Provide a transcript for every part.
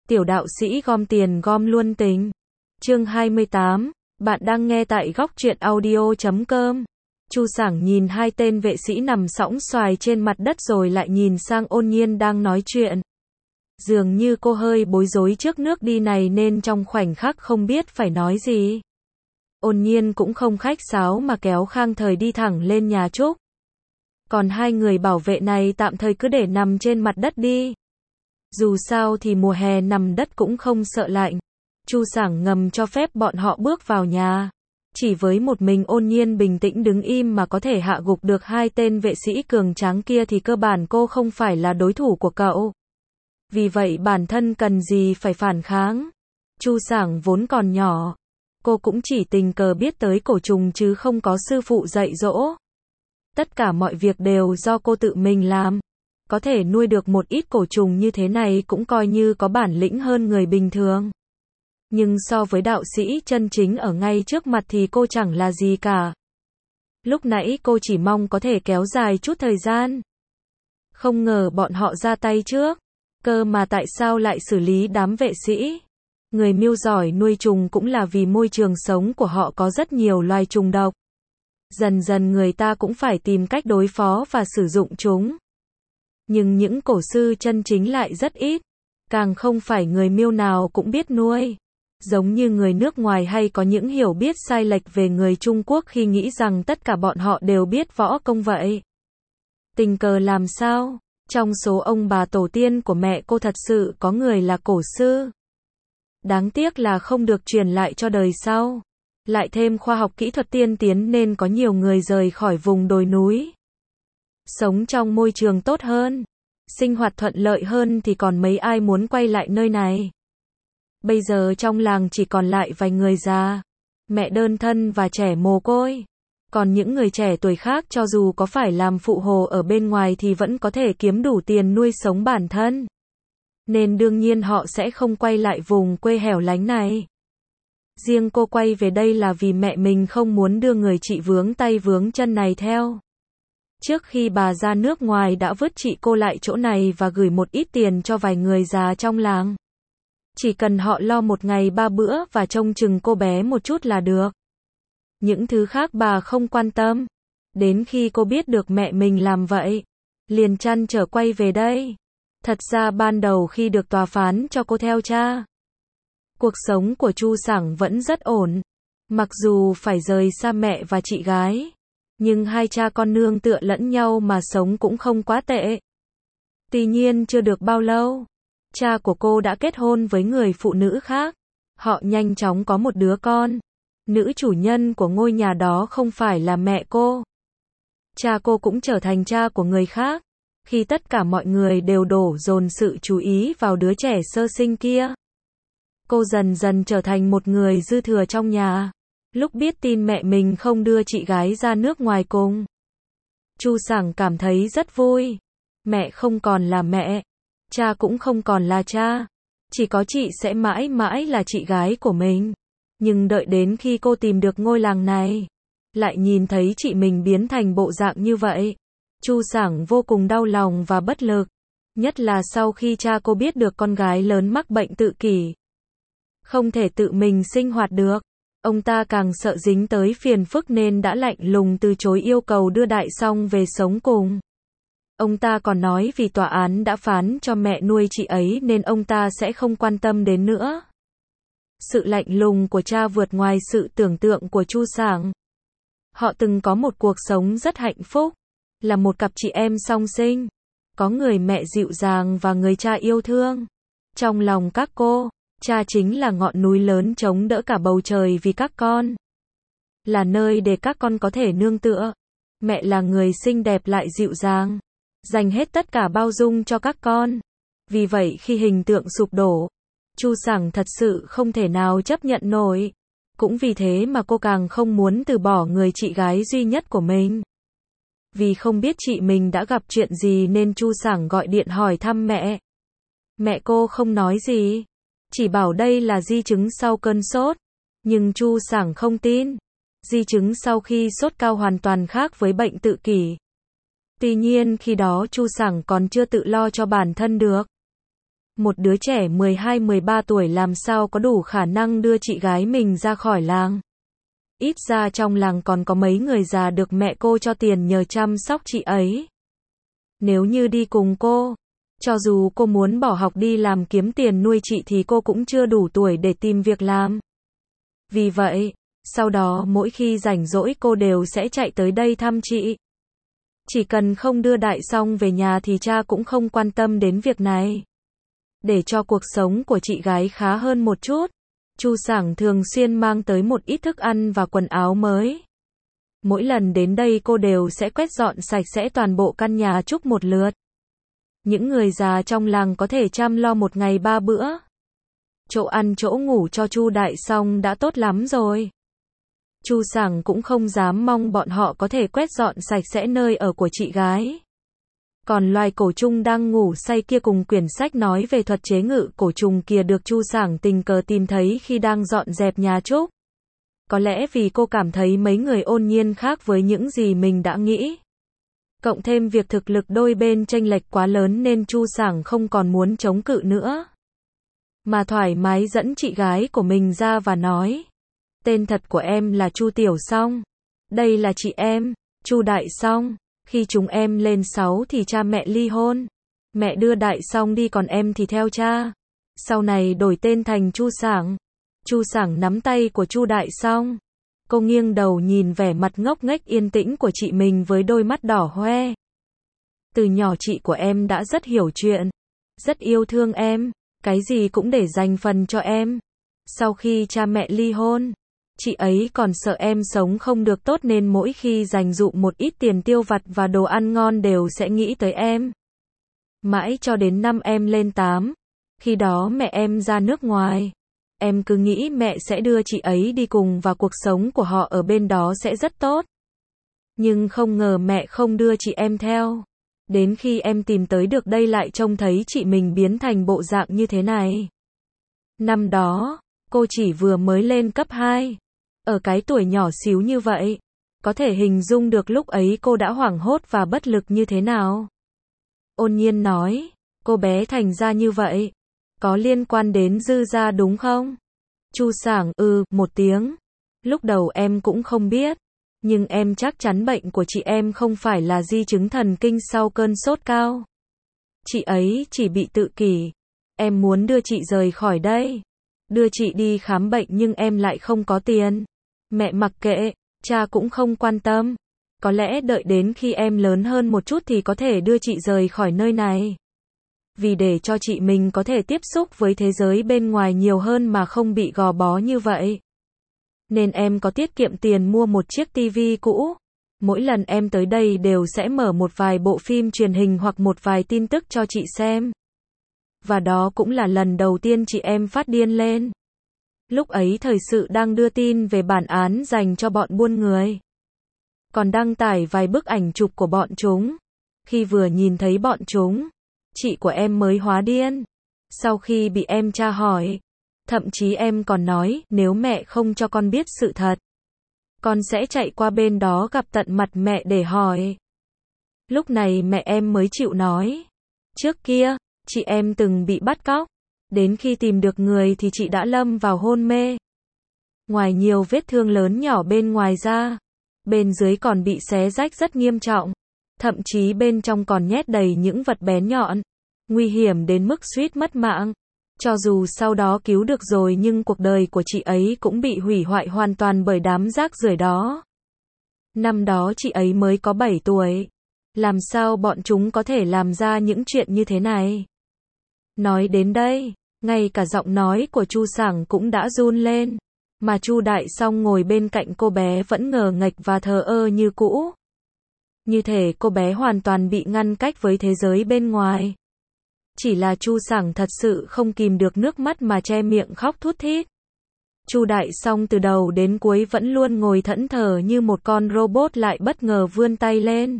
Tiểu đạo sĩ gom tiền gom luôn tình. Chương 28, bạn đang nghe tại góc truyện audio.com. Chu Sảng nhìn hai tên vệ sĩ nằm sõng xoài trên mặt đất rồi lại nhìn sang Ôn Nhiên đang nói chuyện. Dường như cô hơi bối rối trước nước đi này nên trong khoảnh khắc không biết phải nói gì. Ôn Nhiên cũng không khách sáo mà kéo Khang Thời đi thẳng lên nhà Trúc. Còn hai người bảo vệ này tạm thời cứ để nằm trên mặt đất đi. Dù sao thì mùa hè nằm đất cũng không sợ lạnh. Chu Sảng ngầm cho phép bọn họ bước vào nhà. Chỉ với một mình Ôn Nhiên bình tĩnh đứng im mà có thể hạ gục được hai tên vệ sĩ cường tráng kia thì cơ bản cô không phải là đối thủ của cậu. Vì vậy bản thân cần gì phải phản kháng. Chu Sảng vốn còn nhỏ. Cô cũng chỉ tình cờ biết tới cổ trùng chứ không có sư phụ dạy dỗ. Tất cả mọi việc đều do cô tự mình làm. Có thể nuôi được một ít cổ trùng như thế này cũng coi như có bản lĩnh hơn người bình thường. Nhưng so với đạo sĩ chân chính ở ngay trước mặt thì cô chẳng là gì cả. Lúc nãy cô chỉ mong có thể kéo dài chút thời gian. Không ngờ bọn họ ra tay trước. Cơ mà tại sao lại xử lý đám vệ sĩ? Người miêu giỏi nuôi trùng cũng là vì môi trường sống của họ có rất nhiều loài trùng độc. Dần dần người ta cũng phải tìm cách đối phó và sử dụng chúng. Nhưng những cổ sư chân chính lại rất ít. Càng không phải người miêu nào cũng biết nuôi. Giống như người nước ngoài hay có những hiểu biết sai lệch về người Trung Quốc khi nghĩ rằng tất cả bọn họ đều biết võ công vậy. Tình cờ làm sao? Trong số ông bà tổ tiên của mẹ cô thật sự có người là cổ sư. Đáng tiếc là không được truyền lại cho đời sau. Lại thêm khoa học kỹ thuật tiên tiến nên có nhiều người rời khỏi vùng đồi núi. Sống trong môi trường tốt hơn, sinh hoạt thuận lợi hơn thì còn mấy ai muốn quay lại nơi này. Bây giờ trong làng chỉ còn lại vài người già, mẹ đơn thân và trẻ mồ côi. Còn những người trẻ tuổi khác cho dù có phải làm phụ hồ ở bên ngoài thì vẫn có thể kiếm đủ tiền nuôi sống bản thân. Nên đương nhiên họ sẽ không quay lại vùng quê hẻo lánh này. Riêng cô quay về đây là vì mẹ mình không muốn đưa người chị vướng tay vướng chân này theo. Trước khi bà ra nước ngoài đã vứt chị cô lại chỗ này và gửi một ít tiền cho vài người già trong làng. Chỉ cần họ lo một ngày 3 bữa và trông chừng cô bé một chút là được. Những thứ khác bà không quan tâm. Đến khi cô biết được mẹ mình làm vậy, liền trăn trở quay về đây. Thật ra ban đầu khi được tòa phán cho cô theo cha, cuộc sống của Chu Sảng vẫn rất ổn. Mặc dù phải rời xa mẹ và chị gái, nhưng hai cha con nương tựa lẫn nhau mà sống cũng không quá tệ. Tuy nhiên chưa được bao lâu, cha của cô đã kết hôn với người phụ nữ khác. Họ nhanh chóng có một đứa con. Nữ chủ nhân của ngôi nhà đó không phải là mẹ cô. Cha cô cũng trở thành cha của người khác. Khi tất cả mọi người đều đổ dồn sự chú ý vào đứa trẻ sơ sinh kia, cô dần dần trở thành một người dư thừa trong nhà. Lúc biết tin mẹ mình không đưa chị gái ra nước ngoài cùng, Chu Sảng cảm thấy rất vui. Mẹ không còn là mẹ, cha cũng không còn là cha. Chỉ có chị sẽ mãi mãi là chị gái của mình. Nhưng đợi đến khi cô tìm được ngôi làng này, lại nhìn thấy chị mình biến thành bộ dạng như vậy, Chu Sảng vô cùng đau lòng và bất lực. Nhất là sau khi cha cô biết được con gái lớn mắc bệnh tự kỷ, không thể tự mình sinh hoạt được. Ông ta càng sợ dính tới phiền phức nên đã lạnh lùng từ chối yêu cầu đưa Đại Song về sống cùng. Ông ta còn nói vì tòa án đã phán cho mẹ nuôi chị ấy nên ông ta sẽ không quan tâm đến nữa. Sự lạnh lùng của cha vượt ngoài sự tưởng tượng của Chu Sảng. Họ từng có một cuộc sống rất hạnh phúc, là một cặp chị em song sinh, có người mẹ dịu dàng và người cha yêu thương. Trong lòng các cô, cha chính là ngọn núi lớn chống đỡ cả bầu trời vì các con, là nơi để các con có thể nương tựa. Mẹ là người xinh đẹp lại dịu dàng, dành hết tất cả bao dung cho các con. Vì vậy khi hình tượng sụp đổ, Chu Sảng thật sự không thể nào chấp nhận nổi. Cũng vì thế mà cô càng không muốn từ bỏ người chị gái duy nhất của mình. Vì không biết chị mình đã gặp chuyện gì nên Chu Sảng gọi điện hỏi thăm mẹ. Mẹ cô không nói gì, chỉ bảo đây là di chứng sau cơn sốt. Nhưng Chu Sảng không tin. Di chứng sau khi sốt cao hoàn toàn khác với bệnh tự kỷ. Tuy nhiên khi đó Chu Sảng còn chưa tự lo cho bản thân được. Một đứa trẻ 12-13 tuổi làm sao có đủ khả năng đưa chị gái mình ra khỏi làng. Ít ra trong làng còn có mấy người già được mẹ cô cho tiền nhờ chăm sóc chị ấy. Nếu như đi cùng cô, cho dù cô muốn bỏ học đi làm kiếm tiền nuôi chị thì cô cũng chưa đủ tuổi để tìm việc làm. Vì vậy, sau đó mỗi khi rảnh rỗi cô đều sẽ chạy tới đây thăm chị. Chỉ cần không đưa Đại Song về nhà thì cha cũng không quan tâm đến việc này. Để cho cuộc sống của chị gái khá hơn một chút, Chu Sảng thường xuyên mang tới một ít thức ăn và quần áo mới. Mỗi lần đến đây cô đều sẽ quét dọn sạch sẽ toàn bộ căn nhà Trúc một lượt. Những người già trong làng có thể chăm lo một ngày 3 bữa. Chỗ ăn chỗ ngủ cho Chu Đại Song đã tốt lắm rồi. Chu Sảng cũng không dám mong bọn họ có thể quét dọn sạch sẽ nơi ở của chị gái. Còn loài cổ trùng đang ngủ say kia cùng quyển sách nói về thuật chế ngự cổ trùng kia được Chu Sảng tình cờ tìm thấy khi đang dọn dẹp nhà Trúc. Có lẽ vì cô cảm thấy mấy người ôn nhiên khác với những gì mình đã nghĩ. Cộng thêm việc thực lực đôi bên chênh lệch quá lớn nên Chu Sảng không còn muốn chống cự nữa. Mà thoải mái dẫn chị gái của mình ra và nói. Tên thật của em là Chu Tiểu Song. Đây là chị em, Chu Đại Song. Khi chúng em lên 6 thì cha mẹ ly hôn. Mẹ đưa Đại Song đi còn em thì theo cha. Sau này đổi tên thành Chu Sảng. Chu Sảng nắm tay của Chu Đại Song. Cô nghiêng đầu nhìn vẻ mặt ngốc nghếch yên tĩnh của chị mình với đôi mắt đỏ hoe. Từ nhỏ chị của em đã rất hiểu chuyện. Rất yêu thương em. Cái gì cũng để dành phần cho em. Sau khi cha mẹ ly hôn, chị ấy còn sợ em sống không được tốt nên mỗi khi dành dụm một ít tiền tiêu vặt và đồ ăn ngon đều sẽ nghĩ tới em. Mãi cho đến năm em lên 8, khi đó mẹ em ra nước ngoài. Em cứ nghĩ mẹ sẽ đưa chị ấy đi cùng và cuộc sống của họ ở bên đó sẽ rất tốt. Nhưng không ngờ mẹ không đưa chị em theo. Đến khi em tìm tới được đây lại trông thấy chị mình biến thành bộ dạng như thế này. Năm đó, cô chỉ vừa mới lên cấp 2. Ở cái tuổi nhỏ xíu như vậy, có thể hình dung được lúc ấy cô đã hoảng hốt và bất lực như thế nào. Ôn nhiên nói, cô bé thành ra như vậy, có liên quan đến Dư gia đúng không? Chu Sảng một tiếng. Lúc đầu em cũng không biết, nhưng em chắc chắn bệnh của chị em không phải là di chứng thần kinh sau cơn sốt cao. Chị ấy chỉ bị tự kỷ. Em muốn đưa chị rời khỏi đây. Đưa chị đi khám bệnh nhưng em lại không có tiền. Mẹ mặc kệ, cha cũng không quan tâm. Có lẽ đợi đến khi em lớn hơn một chút thì có thể đưa chị rời khỏi nơi này. Vì để cho chị mình có thể tiếp xúc với thế giới bên ngoài nhiều hơn mà không bị gò bó như vậy. Nên em có tiết kiệm tiền mua một chiếc tivi cũ. Mỗi lần em tới đây đều sẽ mở một vài bộ phim truyền hình hoặc một vài tin tức cho chị xem. Và đó cũng là lần đầu tiên chị em phát điên lên. Lúc ấy thời sự đang đưa tin về bản án dành cho bọn buôn người. Còn đăng tải vài bức ảnh chụp của bọn chúng. Khi vừa nhìn thấy bọn chúng, chị của em mới hóa điên. Sau khi bị em tra hỏi, thậm chí em còn nói nếu mẹ không cho con biết sự thật, con sẽ chạy qua bên đó gặp tận mặt mẹ để hỏi. Lúc này mẹ em mới chịu nói. Trước kia, chị em từng bị bắt cóc. Đến khi tìm được người thì chị đã lâm vào hôn mê. Ngoài nhiều vết thương lớn nhỏ bên ngoài ra, bên dưới còn bị xé rách rất nghiêm trọng. Thậm chí bên trong còn nhét đầy những vật bén nhọn. Nguy hiểm đến mức suýt mất mạng. Cho dù sau đó cứu được rồi nhưng cuộc đời của chị ấy cũng bị hủy hoại hoàn toàn bởi đám rác rưởi đó. Năm đó chị ấy mới có 7 tuổi. Làm sao bọn chúng có thể làm ra những chuyện như thế này? Nói đến đây, ngay cả giọng nói của Chu Sảng cũng đã run lên. Mà Chu Đại Song ngồi bên cạnh cô bé vẫn ngờ nghệch và thờ ơ như cũ. Như thể cô bé hoàn toàn bị ngăn cách với thế giới bên ngoài. Chỉ là Chu Sảng thật sự không kìm được nước mắt mà che miệng khóc thút thít. Chu Đại Song từ đầu đến cuối vẫn luôn ngồi thẫn thờ như một con robot lại bất ngờ vươn tay lên.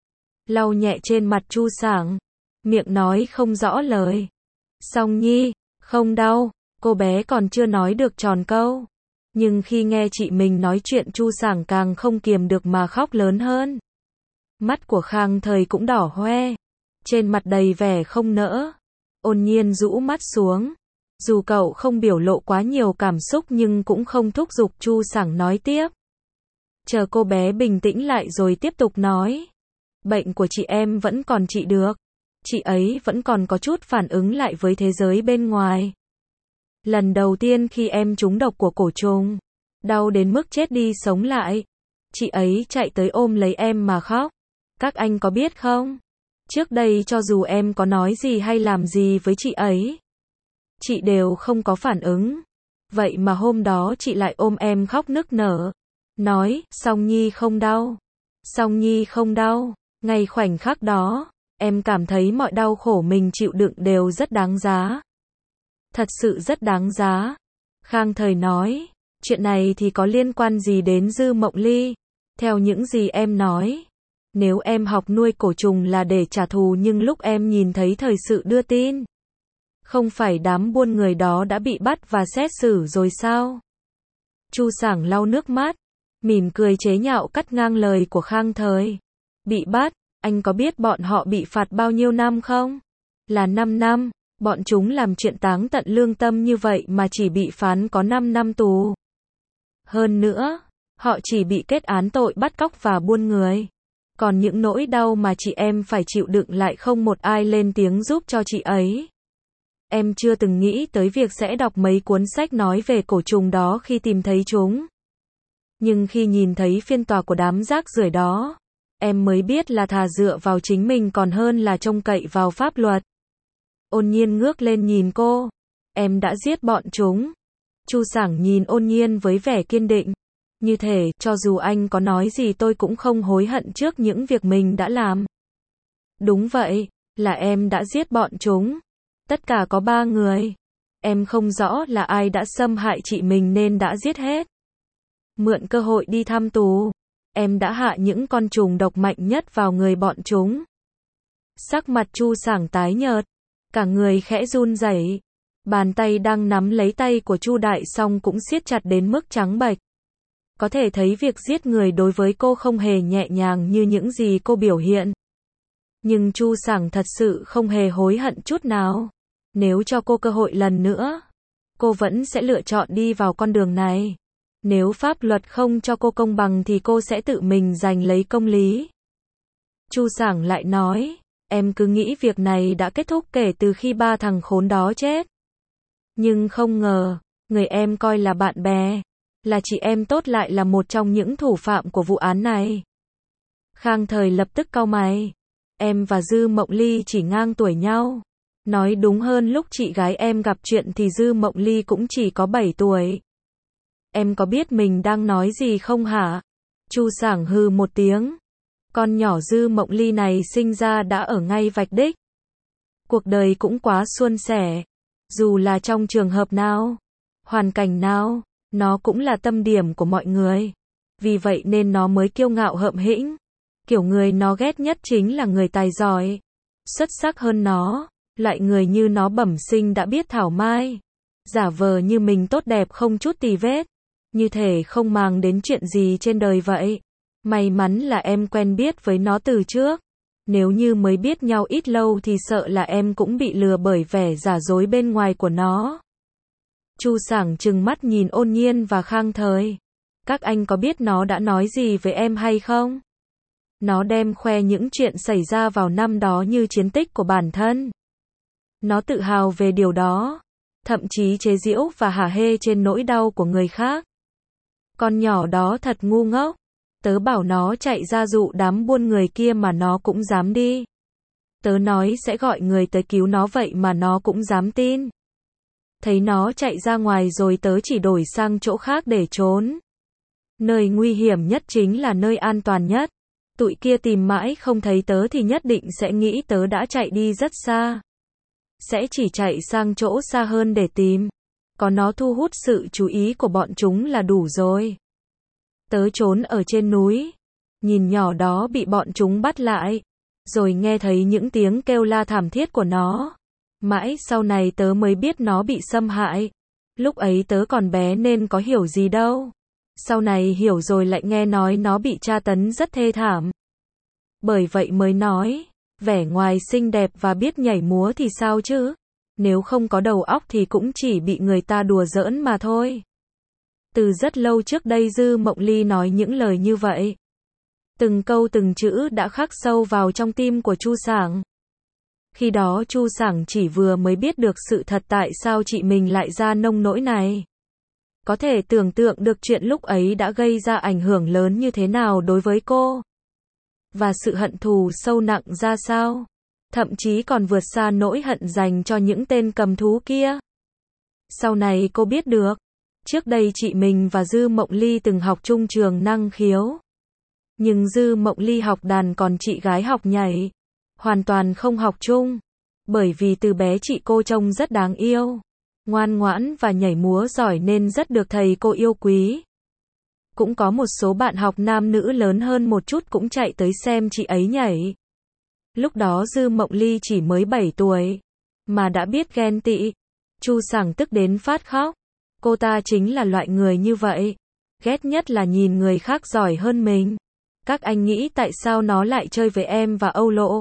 Lau nhẹ trên mặt Chu Sảng. Miệng nói không rõ lời. Song Nhi, không đau. Cô bé còn chưa nói được tròn câu. Nhưng khi nghe chị mình nói chuyện Chu Sảng càng không kiềm được mà khóc lớn hơn. Mắt của Khang Thời cũng đỏ hoe. Trên mặt đầy vẻ không nỡ. Ôn Nhiên rũ mắt xuống. Dù cậu không biểu lộ quá nhiều cảm xúc nhưng cũng không thúc giục Chu Sảng nói tiếp. Chờ cô bé bình tĩnh lại rồi tiếp tục nói. Bệnh của chị em vẫn còn trị được. Chị ấy vẫn còn có chút phản ứng lại với thế giới bên ngoài. Lần đầu tiên khi em trúng độc của cổ trùng, đau đến mức chết đi sống lại, chị ấy chạy tới ôm lấy em mà khóc. Các anh có biết không? Trước đây cho dù em có nói gì hay làm gì với chị ấy, chị đều không có phản ứng. Vậy mà hôm đó chị lại ôm em khóc nức nở. Nói, Song Nhi không đau. Song Nhi không đau. Ngay khoảnh khắc đó, em cảm thấy mọi đau khổ mình chịu đựng đều rất đáng giá. Thật sự rất đáng giá. Khang Thời nói, chuyện này thì có liên quan gì đến Dư Mộng Ly? Theo những gì em nói, nếu em học nuôi cổ trùng là để trả thù nhưng lúc em nhìn thấy thời sự đưa tin, không phải đám buôn người đó đã bị bắt và xét xử rồi sao? Chu Sảng lau nước mắt, mỉm cười chế nhạo cắt ngang lời của Khang Thời. Bị bắt, anh có biết bọn họ bị phạt bao nhiêu năm không? Là 5 năm, bọn chúng làm chuyện táng tận lương tâm như vậy mà chỉ bị phán có 5 năm tù. Hơn nữa, họ chỉ bị kết án tội bắt cóc và buôn người. Còn những nỗi đau mà chị em phải chịu đựng lại không một ai lên tiếng giúp cho chị ấy. Em chưa từng nghĩ tới việc sẽ đọc mấy cuốn sách nói về cổ trùng đó khi tìm thấy chúng. Nhưng khi nhìn thấy phiên tòa của đám rác rưởi đó, em mới biết là thà dựa vào chính mình còn hơn là trông cậy vào pháp luật. Ôn Nhiên ngước lên nhìn cô. Em đã giết bọn chúng. Chu Sảng nhìn Ôn Nhiên với vẻ kiên định. Như thể, cho dù anh có nói gì tôi cũng không hối hận trước những việc mình đã làm. Đúng vậy, là em đã giết bọn chúng. Tất cả có 3 người. Em không rõ là ai đã xâm hại chị mình nên đã giết hết. Mượn cơ hội đi thăm tù, em đã hạ những con trùng độc mạnh nhất vào người bọn chúng. Sắc mặt Chu Sảng tái nhợt, cả người khẽ run rẩy. Bàn tay đang nắm lấy tay của Chu Đại Song cũng siết chặt đến mức trắng bệch. Có thể thấy việc giết người đối với cô không hề nhẹ nhàng như những gì cô biểu hiện. Nhưng Chu Sảng thật sự không hề hối hận chút nào. Nếu cho cô cơ hội lần nữa, cô vẫn sẽ lựa chọn đi vào con đường này. Nếu pháp luật không cho cô công bằng thì cô sẽ tự mình giành lấy công lý. Chu Sảng lại nói, em cứ nghĩ việc này đã kết thúc kể từ khi 3 thằng khốn đó chết. Nhưng không ngờ, người em coi là bạn bè, là chị em tốt lại là một trong những thủ phạm của vụ án này. Khang Thời lập tức cau mày. Em và Dư Mộng Ly chỉ ngang tuổi nhau. Nói đúng hơn lúc chị gái em gặp chuyện thì Dư Mộng Ly cũng chỉ có 7 tuổi. Em có biết mình đang nói gì không hả? Chu Sảng hừ một tiếng. Con nhỏ Dư Mộng Ly này sinh ra đã ở ngay vạch đích. Cuộc đời cũng quá suôn sẻ. Dù là trong trường hợp nào, hoàn cảnh nào, nó cũng là tâm điểm của mọi người. Vì vậy nên nó mới kiêu ngạo hợm hĩnh. Kiểu người nó ghét nhất chính là người tài giỏi, xuất sắc hơn nó. Loại người như nó bẩm sinh đã biết thảo mai. Giả vờ như mình tốt đẹp không chút tì vết. Như thể không màng đến chuyện gì trên đời vậy. May mắn là em quen biết với nó từ trước. Nếu như mới biết nhau ít lâu thì sợ là em cũng bị lừa bởi vẻ giả dối bên ngoài của nó. Chu Sảng trừng mắt nhìn Ôn Nhiên và Khang Thời. Các anh có biết nó đã nói gì với em hay không? Nó đem khoe những chuyện xảy ra vào năm đó như chiến tích của bản thân. Nó tự hào về điều đó. Thậm chí chế giễu và hả hê trên nỗi đau của người khác. Con nhỏ đó thật ngu ngốc. Tớ bảo nó chạy ra dụ đám buôn người kia mà nó cũng dám đi. Tớ nói sẽ gọi người tới cứu nó vậy mà nó cũng dám tin. Thấy nó chạy ra ngoài rồi tớ chỉ đổi sang chỗ khác để trốn. Nơi nguy hiểm nhất chính là nơi an toàn nhất. Tụi kia tìm mãi không thấy tớ thì nhất định sẽ nghĩ tớ đã chạy đi rất xa. Sẽ chỉ chạy sang chỗ xa hơn để tìm. Có nó thu hút sự chú ý của bọn chúng là đủ rồi. Tớ trốn ở trên núi. Nhìn nhỏ đó bị bọn chúng bắt lại. Rồi nghe thấy những tiếng kêu la thảm thiết của nó. Mãi sau này tớ mới biết nó bị xâm hại. Lúc ấy tớ còn bé nên có hiểu gì đâu. Sau này hiểu rồi lại nghe nói nó bị tra tấn rất thê thảm. Bởi vậy mới nói, vẻ ngoài xinh đẹp và biết nhảy múa thì sao chứ? Nếu không có đầu óc thì cũng chỉ bị người ta đùa giỡn mà thôi. Từ rất lâu trước đây Dư Mộng Ly nói những lời như vậy. Từng câu từng chữ đã khắc sâu vào trong tim của Chu Sảng. Khi đó Chu Sảng chỉ vừa mới biết được sự thật tại sao chị mình lại ra nông nỗi này. Có thể tưởng tượng được chuyện lúc ấy đã gây ra ảnh hưởng lớn như thế nào đối với cô. Và sự hận thù sâu nặng ra sao. Thậm chí còn vượt xa nỗi hận dành cho những tên cầm thú kia. Sau này cô biết được, trước đây chị mình và Dư Mộng Ly từng học chung trường năng khiếu. Nhưng Dư Mộng Ly học đàn còn chị gái học nhảy. Hoàn toàn không học chung. Bởi vì từ bé chị cô trông rất đáng yêu, ngoan ngoãn và nhảy múa giỏi nên rất được thầy cô yêu quý. Cũng có một số bạn học nam nữ lớn hơn một chút cũng chạy tới xem chị ấy nhảy. Lúc đó Dư Mộng Ly chỉ mới 7 tuổi, mà đã biết ghen tị. Chu Sảng tức đến phát khóc. Cô ta chính là loại người như vậy. Ghét nhất là nhìn người khác giỏi hơn mình. Các anh nghĩ tại sao nó lại chơi với em và Âu Lộ?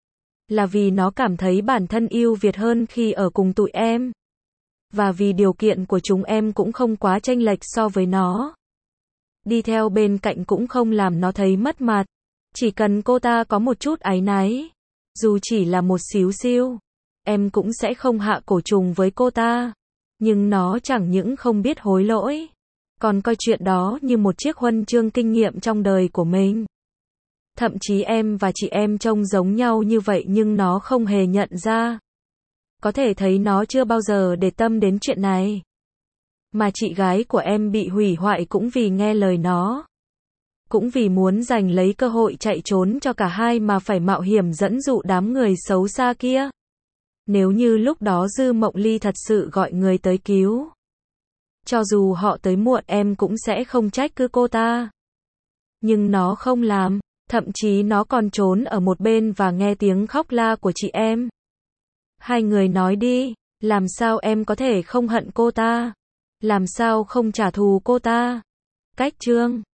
Là vì nó cảm thấy bản thân ưu việt hơn khi ở cùng tụi em. Và vì điều kiện của chúng em cũng không quá chênh lệch so với nó. Đi theo bên cạnh cũng không làm nó thấy mất mặt. Chỉ cần cô ta có một chút áy náy, dù chỉ là một xíu xiu, em cũng sẽ không hạ cổ trùng với cô ta. Nhưng nó chẳng những không biết hối lỗi, còn coi chuyện đó như một chiếc huân chương kinh nghiệm trong đời của mình. Thậm chí em và chị em trông giống nhau như vậy nhưng nó không hề nhận ra. Có thể thấy nó chưa bao giờ để tâm đến chuyện này. Mà chị gái của em bị hủy hoại cũng vì nghe lời nó. Cũng vì muốn giành lấy cơ hội chạy trốn cho cả hai mà phải mạo hiểm dẫn dụ đám người xấu xa kia. Nếu như lúc đó Dư Mộng Ly thật sự gọi người tới cứu, cho dù họ tới muộn em cũng sẽ không trách cứ cô ta. Nhưng nó không làm, thậm chí nó còn trốn ở một bên và nghe tiếng khóc la của chị em. Hai người nói đi, làm sao em có thể không hận cô ta? Làm sao không trả thù cô ta? Cách chương